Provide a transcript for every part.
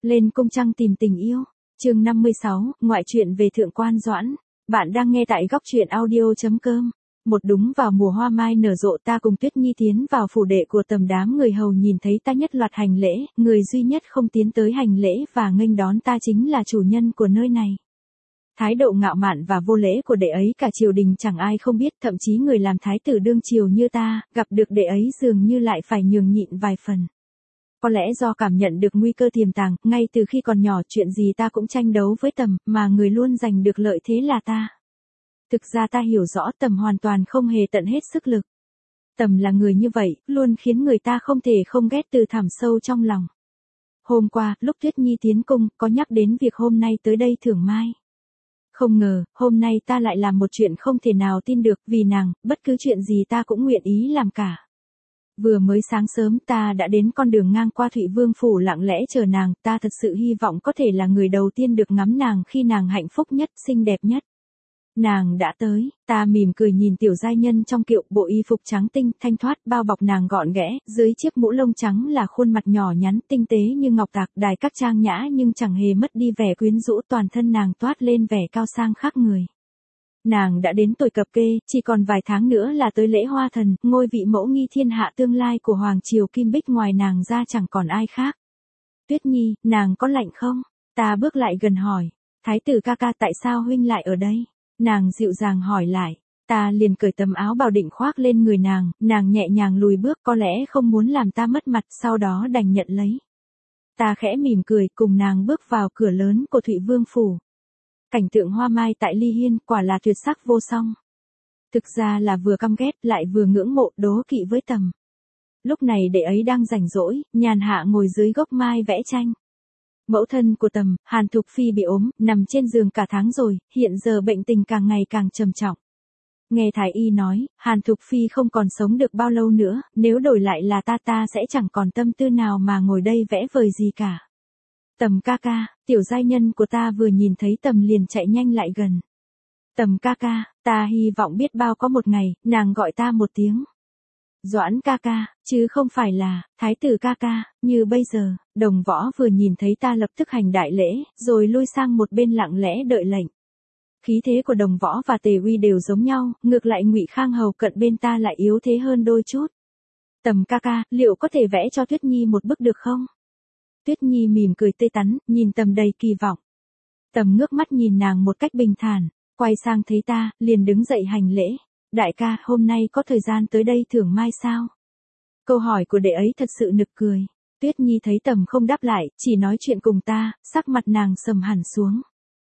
Lên cung trăng tìm tình yêu. Chương 56, ngoại truyện về Thượng quan Doãn. Bạn đang nghe tại góc truyện audio.com. Một đúng vào mùa hoa mai nở rộ, ta cùng Tuyết Nhi tiến vào phủ đệ của Tầm. Đám người hầu nhìn thấy ta nhất loạt hành lễ, người duy nhất không tiến tới hành lễ và nghênh đón ta chính là chủ nhân của nơi này. Thái độ ngạo mạn và vô lễ của đệ ấy cả triều đình chẳng ai không biết, thậm chí người làm thái tử đương triều như ta, gặp được đệ ấy dường như lại phải nhường nhịn vài phần. Có lẽ do cảm nhận được nguy cơ tiềm tàng, ngay từ khi còn nhỏ chuyện gì ta cũng tranh đấu với Tầm, mà người luôn giành được lợi thế là ta. Thực ra ta hiểu rõ Tầm hoàn toàn không hề tận hết sức lực. Tầm là người như vậy, luôn khiến người ta không thể không ghét từ thẳm sâu trong lòng. Hôm qua, lúc Tuyết Nhi tiến cung, có nhắc đến việc hôm nay tới đây thưởng mai. Không ngờ, hôm nay ta lại làm một chuyện không thể nào tin được, vì nàng, bất cứ chuyện gì ta cũng nguyện ý làm cả. Vừa mới sáng sớm ta đã đến con đường ngang qua Thụy Vương phủ lặng lẽ chờ nàng, ta thật sự hy vọng có thể là người đầu tiên được ngắm nàng khi nàng hạnh phúc nhất, xinh đẹp nhất. Nàng đã tới, ta mỉm cười nhìn tiểu giai nhân trong kiệu, bộ y phục trắng tinh, thanh thoát, bao bọc nàng gọn ghẽ, dưới chiếc mũ lông trắng là khuôn mặt nhỏ nhắn, tinh tế như ngọc tạc, đài các trang nhã nhưng chẳng hề mất đi vẻ quyến rũ, toàn thân nàng toát lên vẻ cao sang khác người. Nàng đã đến tuổi cập kê, chỉ còn vài tháng nữa là tới lễ hoa thần, ngôi vị mẫu nghi thiên hạ tương lai của Hoàng triều Kim Bích, ngoài nàng ra chẳng còn ai khác. Tuyết Nhi, nàng có lạnh không? Ta bước lại gần hỏi. Thái tử ca ca, tại sao huynh lại ở đây? Nàng dịu dàng hỏi lại. Ta liền cởi tấm áo bào định khoác lên người nàng, nàng nhẹ nhàng lùi bước, có lẽ không muốn làm ta mất mặt, sau đó đành nhận lấy. Ta khẽ mỉm cười, cùng nàng bước vào cửa lớn của Thụy Vương phủ. Cảnh tượng hoa mai tại Ly Hiên quả là tuyệt sắc vô song. Thực ra là vừa căm ghét lại vừa ngưỡng mộ, đố kỵ với Tầm. Lúc này đệ ấy đang rảnh rỗi, nhàn hạ ngồi dưới gốc mai vẽ tranh. Mẫu thân của Tầm, Hàn Thục Phi bị ốm, nằm trên giường cả tháng rồi, hiện giờ bệnh tình càng ngày càng trầm trọng. Nghe thái y nói, Hàn Thục Phi không còn sống được bao lâu nữa, nếu đổi lại là ta sẽ chẳng còn tâm tư nào mà ngồi đây vẽ vời gì cả. Tầm ca ca, tiểu giai nhân của ta vừa nhìn thấy Tầm liền chạy nhanh lại gần. Tầm ca ca, ta hy vọng biết bao có một ngày, nàng gọi ta một tiếng Doãn ca ca, chứ không phải là Thái tử ca ca, như bây giờ. Đồng Võ vừa nhìn thấy ta lập tức hành đại lễ, rồi lui sang một bên lặng lẽ đợi lệnh. Khí thế của Đồng Võ và Tề Uy đều giống nhau, ngược lại Ngụy Khang hầu cận bên ta lại yếu thế hơn đôi chút. Tầm ca ca, liệu có thể vẽ cho Tuyết Nhi một bức được không? Tuyết Nhi mỉm cười tươi tắn, nhìn Tầm đầy kỳ vọng. Tầm ngước mắt nhìn nàng một cách bình thản, quay sang thấy ta, liền đứng dậy hành lễ. Đại ca, hôm nay có thời gian tới đây thưởng mai sao? Câu hỏi của đệ ấy thật sự nực cười. Tuyết Nhi thấy Tầm không đáp lại, chỉ nói chuyện cùng ta, sắc mặt nàng sầm hẳn xuống.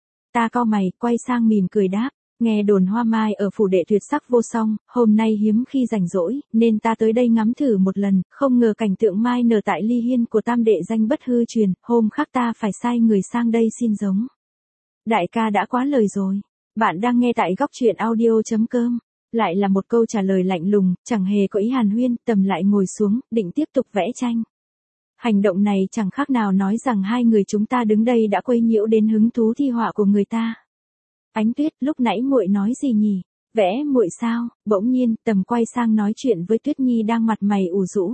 Ta cau mày, quay sang mỉm cười đáp. Nghe đồn hoa mai ở phủ đệ tuyệt sắc vô song, hôm nay hiếm khi rảnh rỗi, nên ta tới đây ngắm thử một lần, không ngờ cảnh tượng mai nở tại Ly Hiên của tam đệ danh bất hư truyền, hôm khác ta phải sai người sang đây xin giống. Đại ca đã quá lời rồi. Bạn đang nghe tại góc truyện audio.com. Lại là một câu trả lời lạnh lùng, chẳng hề có ý hàn huyên, Tầm lại ngồi xuống, định tiếp tục vẽ tranh. Hành động này chẳng khác nào nói rằng hai người chúng ta đứng đây đã quấy nhiễu đến hứng thú thi họa của người ta. Ánh Tuyết, lúc nãy muội nói gì nhỉ? Vẽ muội sao? Bỗng nhiên, Tầm quay sang nói chuyện với Tuyết Nhi đang mặt mày ủ rũ.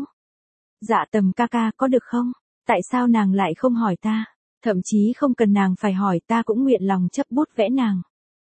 Dạ Tầm ca ca, có được không? Tại sao nàng lại không hỏi ta? Thậm chí không cần nàng phải hỏi, ta cũng nguyện lòng chấp bút vẽ nàng.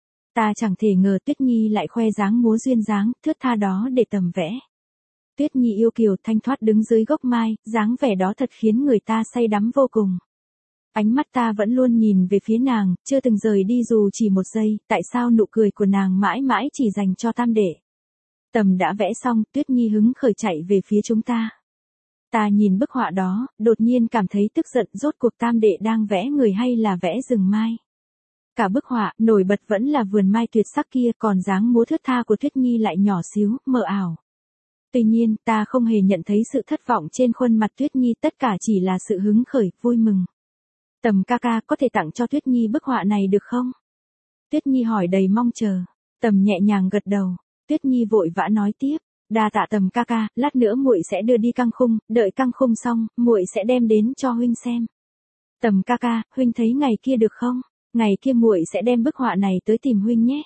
Ta chẳng thể ngờ Tuyết Nhi lại khoe dáng múa duyên dáng, thướt tha đó để Tầm vẽ. Tuyết Nhi yêu kiều thanh thoát đứng dưới gốc mai, dáng vẻ đó thật khiến người ta say đắm vô cùng. Ánh mắt ta vẫn luôn nhìn về phía nàng, chưa từng rời đi dù chỉ một giây, tại sao nụ cười của nàng mãi mãi chỉ dành cho tam đệ. Tầm đã vẽ xong, Tuyết Nhi hứng khởi chạy về phía chúng ta. Ta nhìn bức họa đó, đột nhiên cảm thấy tức giận, rốt cuộc tam đệ đang vẽ người hay là vẽ rừng mai. Cả bức họa, nổi bật vẫn là vườn mai tuyệt sắc kia, còn dáng múa thướt tha của Tuyết Nhi lại nhỏ xíu, mờ ảo. Tuy nhiên, ta không hề nhận thấy sự thất vọng trên khuôn mặt Tuyết Nhi, tất cả chỉ là sự hứng khởi, vui mừng. Tầm ca ca, có thể tặng cho Tuyết Nhi bức họa này được không? Tuyết Nhi hỏi đầy mong chờ. Tầm nhẹ nhàng gật đầu. Tuyết Nhi vội vã nói tiếp. Đa tạ Tầm ca ca, lát nữa muội sẽ đưa đi căng khung, đợi căng khung xong, muội sẽ đem đến cho huynh xem. Tầm ca ca, huynh thấy ngày kia được không? Ngày kia muội sẽ đem bức họa này tới tìm huynh nhé.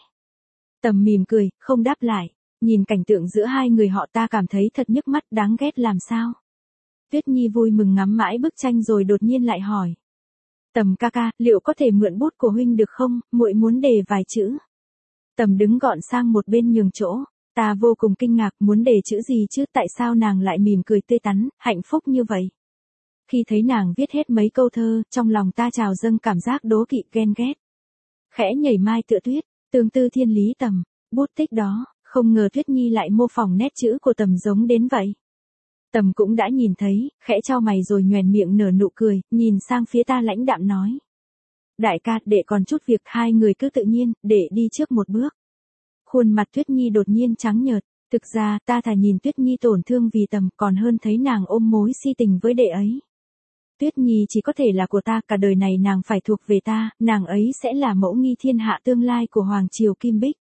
Tầm mỉm cười, không đáp lại. Nhìn cảnh tượng giữa hai người họ ta cảm thấy thật nhức mắt, đáng ghét làm sao. Tuyết Nhi vui mừng ngắm mãi bức tranh rồi đột nhiên lại hỏi. Tầm ca ca, liệu có thể mượn bút của huynh được không, muội muốn đề vài chữ. Tầm đứng gọn sang một bên nhường chỗ. Ta vô cùng kinh ngạc, muốn đề chữ gì chứ, tại sao nàng lại mỉm cười tươi tắn, hạnh phúc như vậy. Khi thấy nàng viết hết mấy câu thơ, trong lòng ta trào dâng cảm giác đố kỵ ghen ghét. Khẽ nhảy mai tựa tuyết, tương tư thiên lý Tầm, bút tích đó, không ngờ Tuyết Nhi lại mô phỏng nét chữ của Tầm giống đến vậy. Tầm cũng đã nhìn thấy, khẽ chau mày rồi nhoẻn miệng nở nụ cười, nhìn sang phía ta lãnh đạm nói. Đại ca, đệ còn chút việc, hai người cứ tự nhiên, đệ đi trước một bước. Khuôn mặt Tuyết Nhi đột nhiên trắng nhợt, thực ra ta thà nhìn Tuyết Nhi tổn thương vì Tầm còn hơn thấy nàng ôm mối si tình với đệ ấy. Tuyết Nhi chỉ có thể là của ta, cả đời này nàng phải thuộc về ta, nàng ấy sẽ là mẫu nghi thiên hạ tương lai của Hoàng Triều Kim Bích.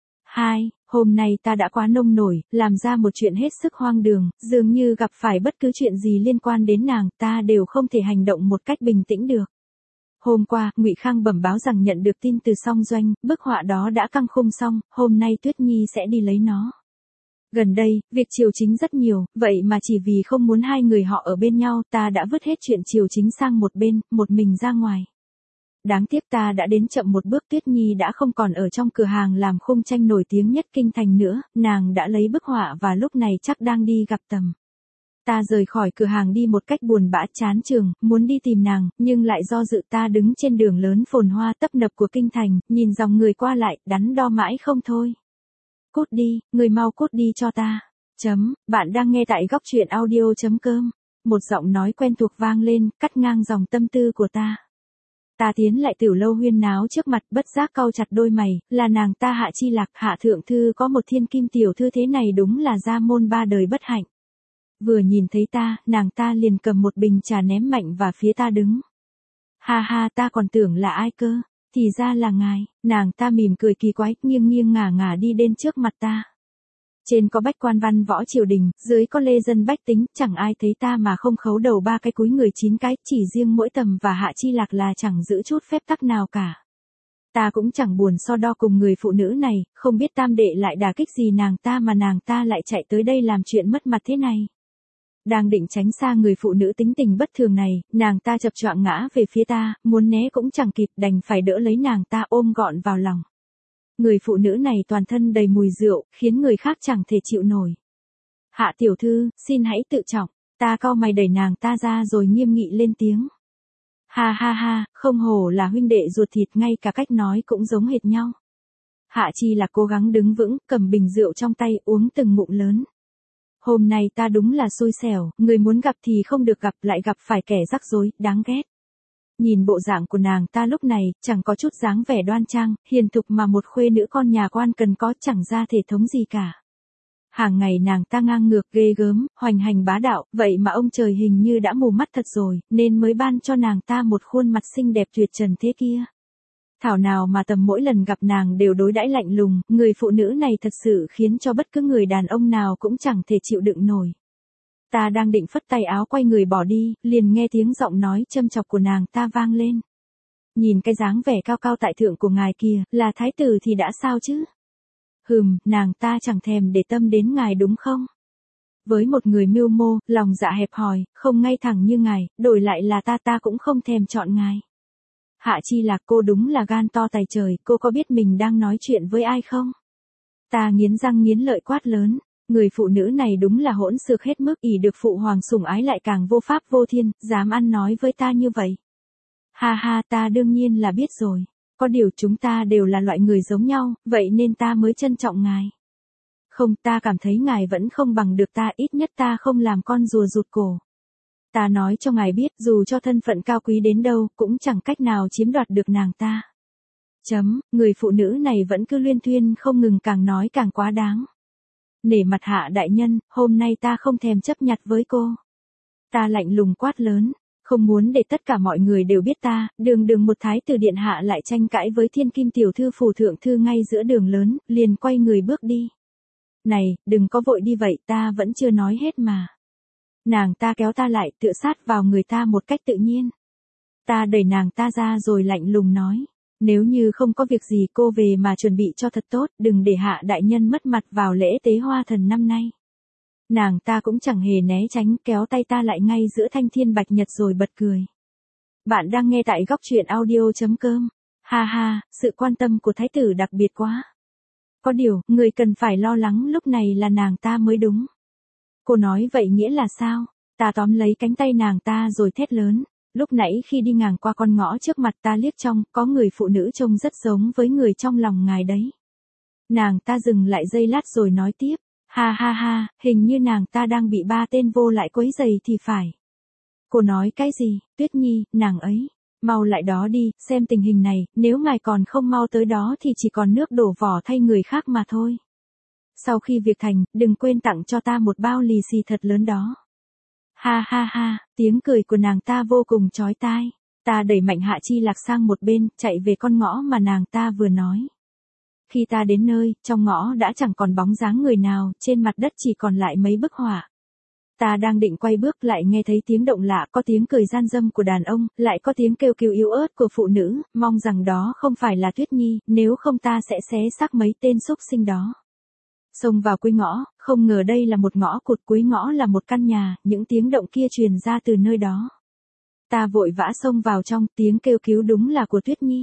2. Hôm nay ta đã quá nông nổi, làm ra một chuyện hết sức hoang đường, dường như gặp phải bất cứ chuyện gì liên quan đến nàng, ta đều không thể hành động một cách bình tĩnh được. Hôm qua, Ngụy Khang bẩm báo rằng nhận được tin từ Song Doanh, bức họa đó đã căng khung xong, hôm nay Tuyết Nhi sẽ đi lấy nó. Gần đây, việc triều chính rất nhiều, vậy mà chỉ vì không muốn hai người họ ở bên nhau, ta đã vứt hết chuyện triều chính sang một bên, một mình ra ngoài. Đáng tiếc ta đã đến chậm một bước, Tuyết Nhi đã không còn ở trong cửa hàng làm khung tranh nổi tiếng nhất kinh thành nữa, nàng đã lấy bức họa và lúc này chắc đang đi gặp Tầm. Ta rời khỏi cửa hàng đi một cách buồn bã chán chường, muốn đi tìm nàng, nhưng lại do dự. Ta đứng trên đường lớn phồn hoa tấp nập của kinh thành, nhìn dòng người qua lại, đắn đo mãi không thôi. Cút đi, người mau cút đi cho ta. Bạn đang nghe tại góc truyện audio.com. Một giọng nói quen thuộc vang lên, cắt ngang dòng tâm tư của ta. Ta tiến lại Tiểu Lâu huyên náo trước mặt, bất giác cau chặt đôi mày, là nàng ta Hạ Chi Lạc, Hạ thượng thư có một thiên kim tiểu thư thế này đúng là gia môn ba đời bất hạnh. Vừa nhìn thấy ta, nàng ta liền cầm một bình trà ném mạnh vào phía ta đứng. Ha ha, ta còn tưởng là ai cơ, thì ra là ngài. Nàng ta mỉm cười kỳ quái, nghiêng nghiêng ngả ngả đi đến trước mặt ta. Trên có bách quan văn võ triều đình, dưới có lê dân bách tính, chẳng ai thấy ta mà không khấu đầu ba cái cúi người 9 cái, chỉ riêng mỗi Tầm và Hạ Chi Lạc là chẳng giữ chút phép tắc nào cả. Ta cũng chẳng buồn so đo cùng người phụ nữ này, không biết tam đệ lại đả kích gì nàng ta mà nàng ta lại chạy tới đây làm chuyện mất mặt thế này. Đang định tránh xa người phụ nữ tính tình bất thường này, nàng ta chập choạng ngã về phía ta, muốn né cũng chẳng kịp, đành phải đỡ lấy nàng ta ôm gọn vào lòng. Người phụ nữ này toàn thân đầy mùi rượu, khiến người khác chẳng thể chịu nổi. Hạ tiểu thư, xin hãy tự trọng. Ta cau mày đẩy nàng ta ra rồi nghiêm nghị lên tiếng. Ha ha ha, không hổ là huynh đệ ruột thịt, ngay cả cách nói cũng giống hệt nhau. Hạ Chi là cố gắng đứng vững, cầm bình rượu trong tay uống từng ngụm lớn. Hôm nay ta đúng là xui xẻo, người muốn gặp thì không được gặp, lại gặp phải kẻ rắc rối, đáng ghét. Nhìn bộ dạng của nàng ta lúc này, chẳng có chút dáng vẻ đoan trang, hiền thục mà một khuê nữ con nhà quan cần có, chẳng ra thể thống gì cả. Hàng ngày nàng ta ngang ngược ghê gớm, hoành hành bá đạo, vậy mà ông trời hình như đã mù mắt thật rồi, nên mới ban cho nàng ta một khuôn mặt xinh đẹp tuyệt trần thế kia. Thảo nào mà Tầm mỗi lần gặp nàng đều đối đãi lạnh lùng, người phụ nữ này thật sự khiến cho bất cứ người đàn ông nào cũng chẳng thể chịu đựng nổi. Ta đang định phất tay áo quay người bỏ đi, liền nghe tiếng giọng nói châm chọc của nàng ta vang lên. Nhìn cái dáng vẻ cao cao tại thượng của ngài kìa, là thái tử thì đã sao chứ? Nàng ta chẳng thèm để tâm đến ngài đúng không? Với một người mưu mô, lòng dạ hẹp hòi, không ngay thẳng như ngài, đổi lại là ta cũng không thèm chọn ngài. Hạ Chi Lạc, cô đúng là gan to tài trời, cô có biết mình đang nói chuyện với ai không? Ta nghiến răng nghiến lợi quát lớn. Người phụ nữ này đúng là hỗn xược hết mức, ỷ được phụ hoàng sủng ái lại càng vô pháp vô thiên, dám ăn nói với ta như vậy. Ha ha, ta đương nhiên là biết rồi. Có điều chúng ta đều là loại người giống nhau, vậy nên ta mới trân trọng ngài. Không, ta cảm thấy ngài vẫn không bằng được ta, ít nhất ta không làm con rùa rụt cổ. Ta nói cho ngài biết, dù cho thân phận cao quý đến đâu, cũng chẳng cách nào chiếm đoạt được nàng ta. Người phụ nữ này vẫn cứ luyên thuyên không ngừng, càng nói càng quá đáng. Nể mặt Hạ đại nhân, hôm nay ta không thèm chấp nhặt với cô. Ta lạnh lùng quát lớn, không muốn để tất cả mọi người đều biết ta, đường một thái tử điện hạ lại tranh cãi với thiên kim tiểu thư phủ thượng thư ngay giữa đường lớn, liền quay người bước đi. Này, đừng có vội đi vậy, ta vẫn chưa nói hết mà. Nàng ta kéo ta lại, tựa sát vào người ta một cách tự nhiên. Ta đẩy nàng ta ra rồi lạnh lùng nói. Nếu như không có việc gì cô về mà chuẩn bị cho thật tốt, đừng để Hạ đại nhân mất mặt vào lễ tế hoa thần năm nay. Nàng ta cũng chẳng hề né tránh, kéo tay ta lại ngay giữa thanh thiên bạch nhật rồi bật cười. Bạn đang nghe tại góc truyện audio.com. Ha ha, sự quan tâm của thái tử đặc biệt quá. Có điều, người cần phải lo lắng lúc này là nàng ta mới đúng. Cô nói vậy nghĩa là sao? Ta tóm lấy cánh tay nàng ta rồi thét lớn. Lúc nãy khi đi ngang qua con ngõ trước mặt ta liếc trong, có người phụ nữ trông rất giống với người trong lòng ngài đấy. Nàng ta dừng lại giây lát rồi nói tiếp. Ha ha ha, hình như nàng ta đang bị 3 tên vô lại quấy rầy thì phải. Cô nói cái gì, Tuyết Nhi, nàng ấy. Mau lại đó đi, xem tình hình này, nếu ngài còn không mau tới đó thì chỉ còn nước đổ vỏ thay người khác mà thôi. Sau khi việc thành, đừng quên tặng cho ta một bao lì xì thật lớn đó. Ha ha ha, tiếng cười của nàng ta vô cùng chói tai. Ta đẩy mạnh Hạ Chi Lạc sang một bên, chạy về con ngõ mà nàng ta vừa nói. Khi ta đến nơi, trong ngõ đã chẳng còn bóng dáng người nào, trên mặt đất chỉ còn lại mấy bức họa. Ta đang định quay bước lại nghe thấy tiếng động lạ, có tiếng cười gian dâm của đàn ông, lại có tiếng kêu cứu yếu ớt của phụ nữ, mong rằng đó không phải là Tuyết Nhi, nếu không ta sẽ xé xác mấy tên xúc sinh đó. Xông vào cuối ngõ, không ngờ đây là một ngõ cụt, cuối ngõ là một căn nhà, những tiếng động kia truyền ra từ nơi đó. Ta vội vã xông vào trong, tiếng kêu cứu đúng là của Tuyết Nhi.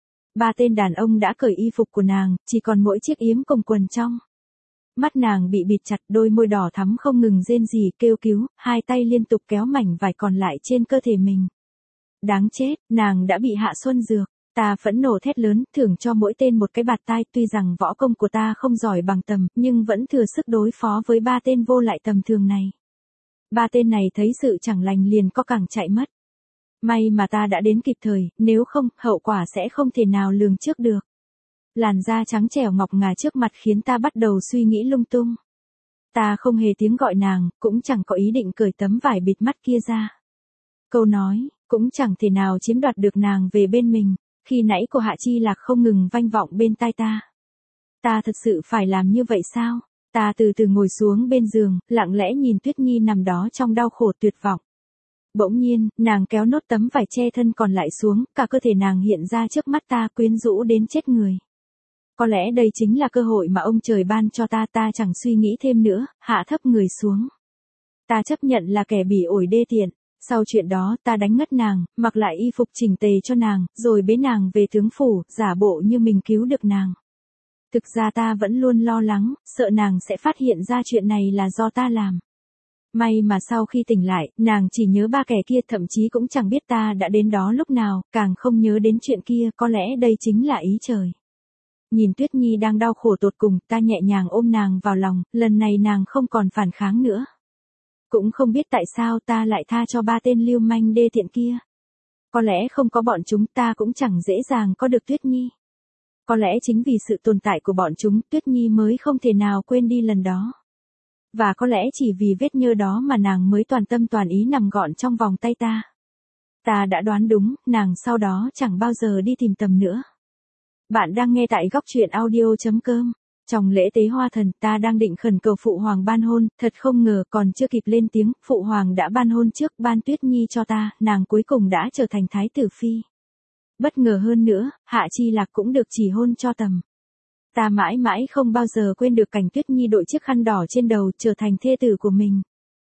3 tên đàn ông đã cởi y phục của nàng, chỉ còn mỗi chiếc yếm cùng quần trong. Mắt nàng bị bịt chặt, đôi môi đỏ thắm không ngừng rên rỉ kêu cứu, 2 tay liên tục kéo mảnh vải còn lại trên cơ thể mình. Đáng chết, nàng đã bị hạ xuân dược. Ta phẫn nộ thét lớn, thưởng cho mỗi tên một cái bạt tai, tuy rằng võ công của ta không giỏi bằng tầm, nhưng vẫn thừa sức đối phó với 3 tên vô lại tầm thường này. 3 tên này thấy sự chẳng lành liền co cẳng chạy mất. May mà ta đã đến kịp thời, nếu không, hậu quả sẽ không thể nào lường trước được. Làn da trắng trẻo ngọc ngà trước mặt khiến ta bắt đầu suy nghĩ lung tung. Ta không hề tiếng gọi nàng, cũng chẳng có ý định cởi tấm vải bịt mắt kia ra. Câu nói, cũng chẳng thể nào chiếm đoạt được nàng về bên mình, khi nãy của Hạ Chi Lạc không ngừng vang vọng bên tai ta. Ta thật sự phải làm như vậy sao? Ta từ từ ngồi xuống bên giường, lặng lẽ nhìn Tuyết Nhi nằm đó trong đau khổ tuyệt vọng. Bỗng nhiên, nàng kéo nốt tấm vải che thân còn lại xuống, cả cơ thể nàng hiện ra trước mắt ta quyến rũ đến chết người. Có lẽ đây chính là cơ hội mà ông trời ban cho ta, ta chẳng suy nghĩ thêm nữa, hạ thấp người xuống. Ta chấp nhận là kẻ bỉ ổi đê tiện. Sau chuyện đó, ta đánh ngất nàng, mặc lại y phục chỉnh tề cho nàng, rồi bế nàng về tướng phủ, giả bộ như mình cứu được nàng. Thực ra ta vẫn luôn lo lắng, sợ nàng sẽ phát hiện ra chuyện này là do ta làm. May mà sau khi tỉnh lại, nàng chỉ nhớ 3 kẻ kia, thậm chí cũng chẳng biết ta đã đến đó lúc nào, càng không nhớ đến chuyện kia, có lẽ đây chính là ý trời. Nhìn Tuyết Nhi đang đau khổ tột cùng, ta nhẹ nhàng ôm nàng vào lòng, lần này nàng không còn phản kháng nữa. Cũng không biết tại sao ta lại tha cho 3 tên lưu manh đê tiện kia. Có lẽ không có bọn chúng ta cũng chẳng dễ dàng có được Tuyết Nhi. Có lẽ chính vì sự tồn tại của bọn chúng, Tuyết Nhi mới không thể nào quên đi lần đó. Và có lẽ chỉ vì vết nhơ đó mà nàng mới toàn tâm toàn ý nằm gọn trong vòng tay ta. Ta đã đoán đúng, nàng sau đó chẳng bao giờ đi tìm tầm nữa. Bạn đang nghe tại góc truyện audio.com. Trong lễ tế hoa thần, ta đang định khẩn cầu Phụ Hoàng ban hôn, thật không ngờ còn chưa kịp lên tiếng, Phụ Hoàng đã ban hôn trước, ban Tuyết Nhi cho ta, nàng cuối cùng đã trở thành Thái tử Phi. Bất ngờ hơn nữa, Hạ Chi Lạc cũng được chỉ hôn cho tầm. Ta mãi mãi không bao giờ quên được cảnh Tuyết Nhi đội chiếc khăn đỏ trên đầu trở thành thê tử của mình.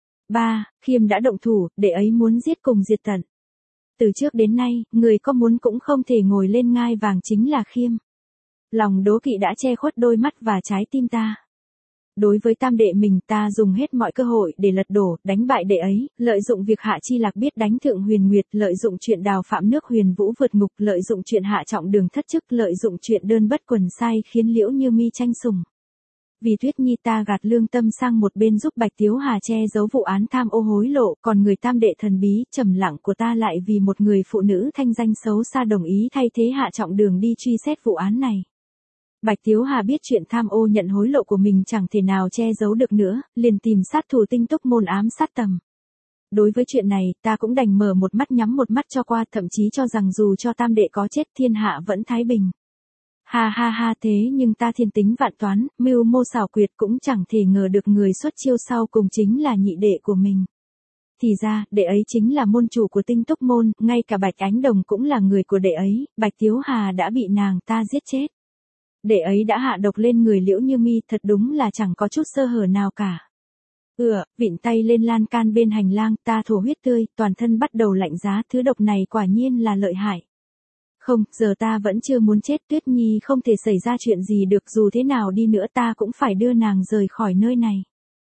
Khiêm đã động thủ, đệ ấy muốn giết cùng diệt tận. Từ trước đến nay, người có muốn cũng không thể ngồi lên ngai vàng chính là Khiêm. Lòng đố kỵ đã che khuất đôi mắt và trái tim ta. Đối với tam đệ mình, ta dùng hết mọi cơ hội để lật đổ, đánh bại đệ ấy, lợi dụng việc Hạ Chi Lạc biết đánh Thượng Huyền Nguyệt, lợi dụng chuyện Đào Phạm nước Huyền Vũ vượt ngục, lợi dụng chuyện Hạ Trọng Đường thất chức, lợi dụng chuyện đơn bất quần sai khiến Liễu Như Mi tranh sủng. Vì Tuyết Nhi ta gạt lương tâm sang một bên giúp Bạch Tiếu Hà che giấu vụ án tham ô hối lộ, còn người tam đệ thần bí, trầm lặng của ta lại vì một người phụ nữ thanh danh xấu xa đồng ý thay thế Hạ Trọng Đường đi truy xét vụ án này. Bạch Tiếu Hà biết chuyện tham ô nhận hối lộ của mình chẳng thể nào che giấu được nữa, liền tìm sát thủ Tinh Túc Môn ám sát tầm. Đối với chuyện này, ta cũng đành mở một mắt nhắm một mắt cho qua, thậm chí cho rằng dù cho tam đệ có chết thiên hạ vẫn thái bình. Ha ha ha, thế nhưng ta thiên tính vạn toán, mưu mô xảo quyệt, cũng chẳng thể ngờ được người xuất chiêu sau cùng chính là nhị đệ của mình. Thì ra, đệ ấy chính là môn chủ của Tinh Túc Môn, ngay cả Bạch Ánh Đồng cũng là người của đệ ấy, Bạch Tiếu Hà đã bị nàng ta giết chết. Đệ ấy đã hạ độc lên người Liễu Như Mi, thật đúng là chẳng có chút sơ hở nào cả. Vịn tay lên lan can bên hành lang, ta thổ huyết tươi, toàn thân bắt đầu lạnh giá, thứ độc này quả nhiên là lợi hại. Không, giờ ta vẫn chưa muốn chết, Tuyết Nhi không thể xảy ra chuyện gì được, dù thế nào đi nữa ta cũng phải đưa nàng rời khỏi nơi này.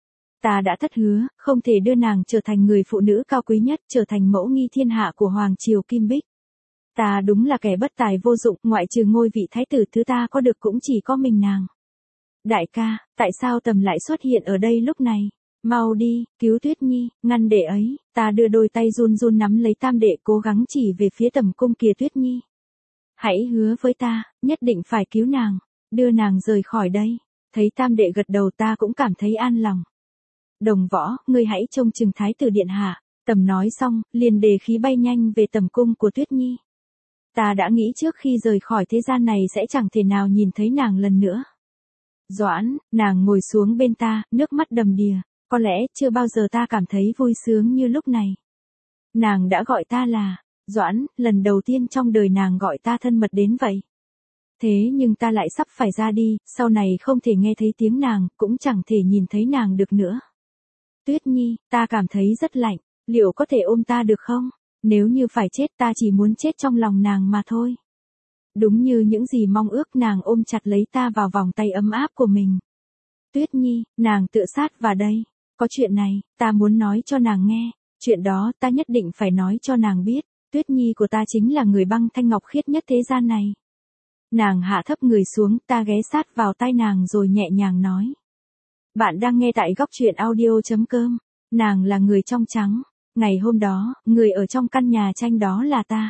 Ta đã thất hứa, không thể đưa nàng trở thành người phụ nữ cao quý nhất, trở thành mẫu nghi thiên hạ của Hoàng Triều Kim Bích. Ta đúng là kẻ bất tài vô dụng, ngoại trừ ngôi vị thái tử thứ ta có được cũng chỉ có mình nàng. Đại ca, tại sao Tầm lại xuất hiện ở đây lúc này? Mau đi, cứu Tuyết Nhi, ngăn đệ ấy. Ta đưa đôi tay run run nắm lấy Tam đệ, cố gắng chỉ về phía Tầm cung kìa Tuyết Nhi. Hãy hứa với ta, nhất định phải cứu nàng, đưa nàng rời khỏi đây. Thấy Tam đệ gật đầu ta cũng cảm thấy an lòng. Đồng Võ, ngươi hãy trông chừng thái tử điện hạ. Tầm nói xong, liền đề khí bay nhanh về tầm cung của Tuyết Nhi. Ta đã nghĩ trước khi rời khỏi thế gian này sẽ chẳng thể nào nhìn thấy nàng lần nữa. Doãn, nàng ngồi xuống bên ta, nước mắt đầm đìa, có lẽ chưa bao giờ ta cảm thấy vui sướng như lúc này. Nàng đã gọi ta là Doãn, lần đầu tiên trong đời nàng gọi ta thân mật đến vậy. Thế nhưng ta lại sắp phải ra đi, sau này không thể nghe thấy tiếng nàng, cũng chẳng thể nhìn thấy nàng được nữa. Tuyết Nhi, ta cảm thấy rất lạnh, liệu có thể ôm ta được không? Nếu như phải chết ta chỉ muốn chết trong lòng nàng mà thôi. Đúng như những gì mong ước, nàng ôm chặt lấy ta vào vòng tay ấm áp của mình. Tuyết Nhi, nàng tựa sát vào đây. Có chuyện này, ta muốn nói cho nàng nghe. Chuyện đó ta nhất định phải nói cho nàng biết. Tuyết Nhi của ta chính là người băng thanh ngọc khiết nhất thế gian này. Nàng hạ thấp người xuống, ta ghé sát vào tai nàng rồi nhẹ nhàng nói. Bạn đang nghe tại góc truyện audio.com. Nàng là người trong trắng. Ngày hôm đó, người ở trong căn nhà tranh đó là ta.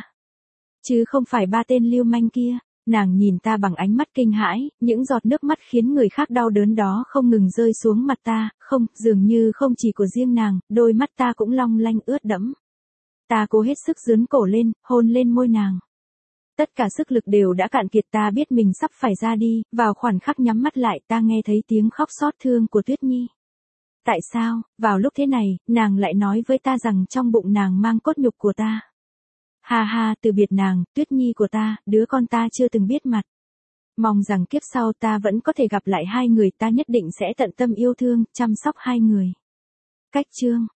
Chứ không phải ba tên lưu manh kia. Nàng nhìn ta bằng ánh mắt kinh hãi, những giọt nước mắt khiến người khác đau đớn đó không ngừng rơi xuống mặt ta, không, dường như không chỉ của riêng nàng, đôi mắt ta cũng long lanh ướt đẫm. Ta cố hết sức dướn cổ lên, hôn lên môi nàng. Tất cả sức lực đều đã cạn kiệt, ta biết mình sắp phải ra đi, vào khoảnh khắc nhắm mắt lại ta nghe thấy tiếng khóc xót thương của Tuyết Nhi. Tại sao, vào lúc thế này, nàng lại nói với ta rằng trong bụng nàng mang cốt nhục của ta. Ha ha, từ biệt nàng, Tuyết Nhi của ta, đứa con ta chưa từng biết mặt. Mong rằng kiếp sau ta vẫn có thể gặp lại hai người, ta nhất định sẽ tận tâm yêu thương, chăm sóc hai người. Cách chương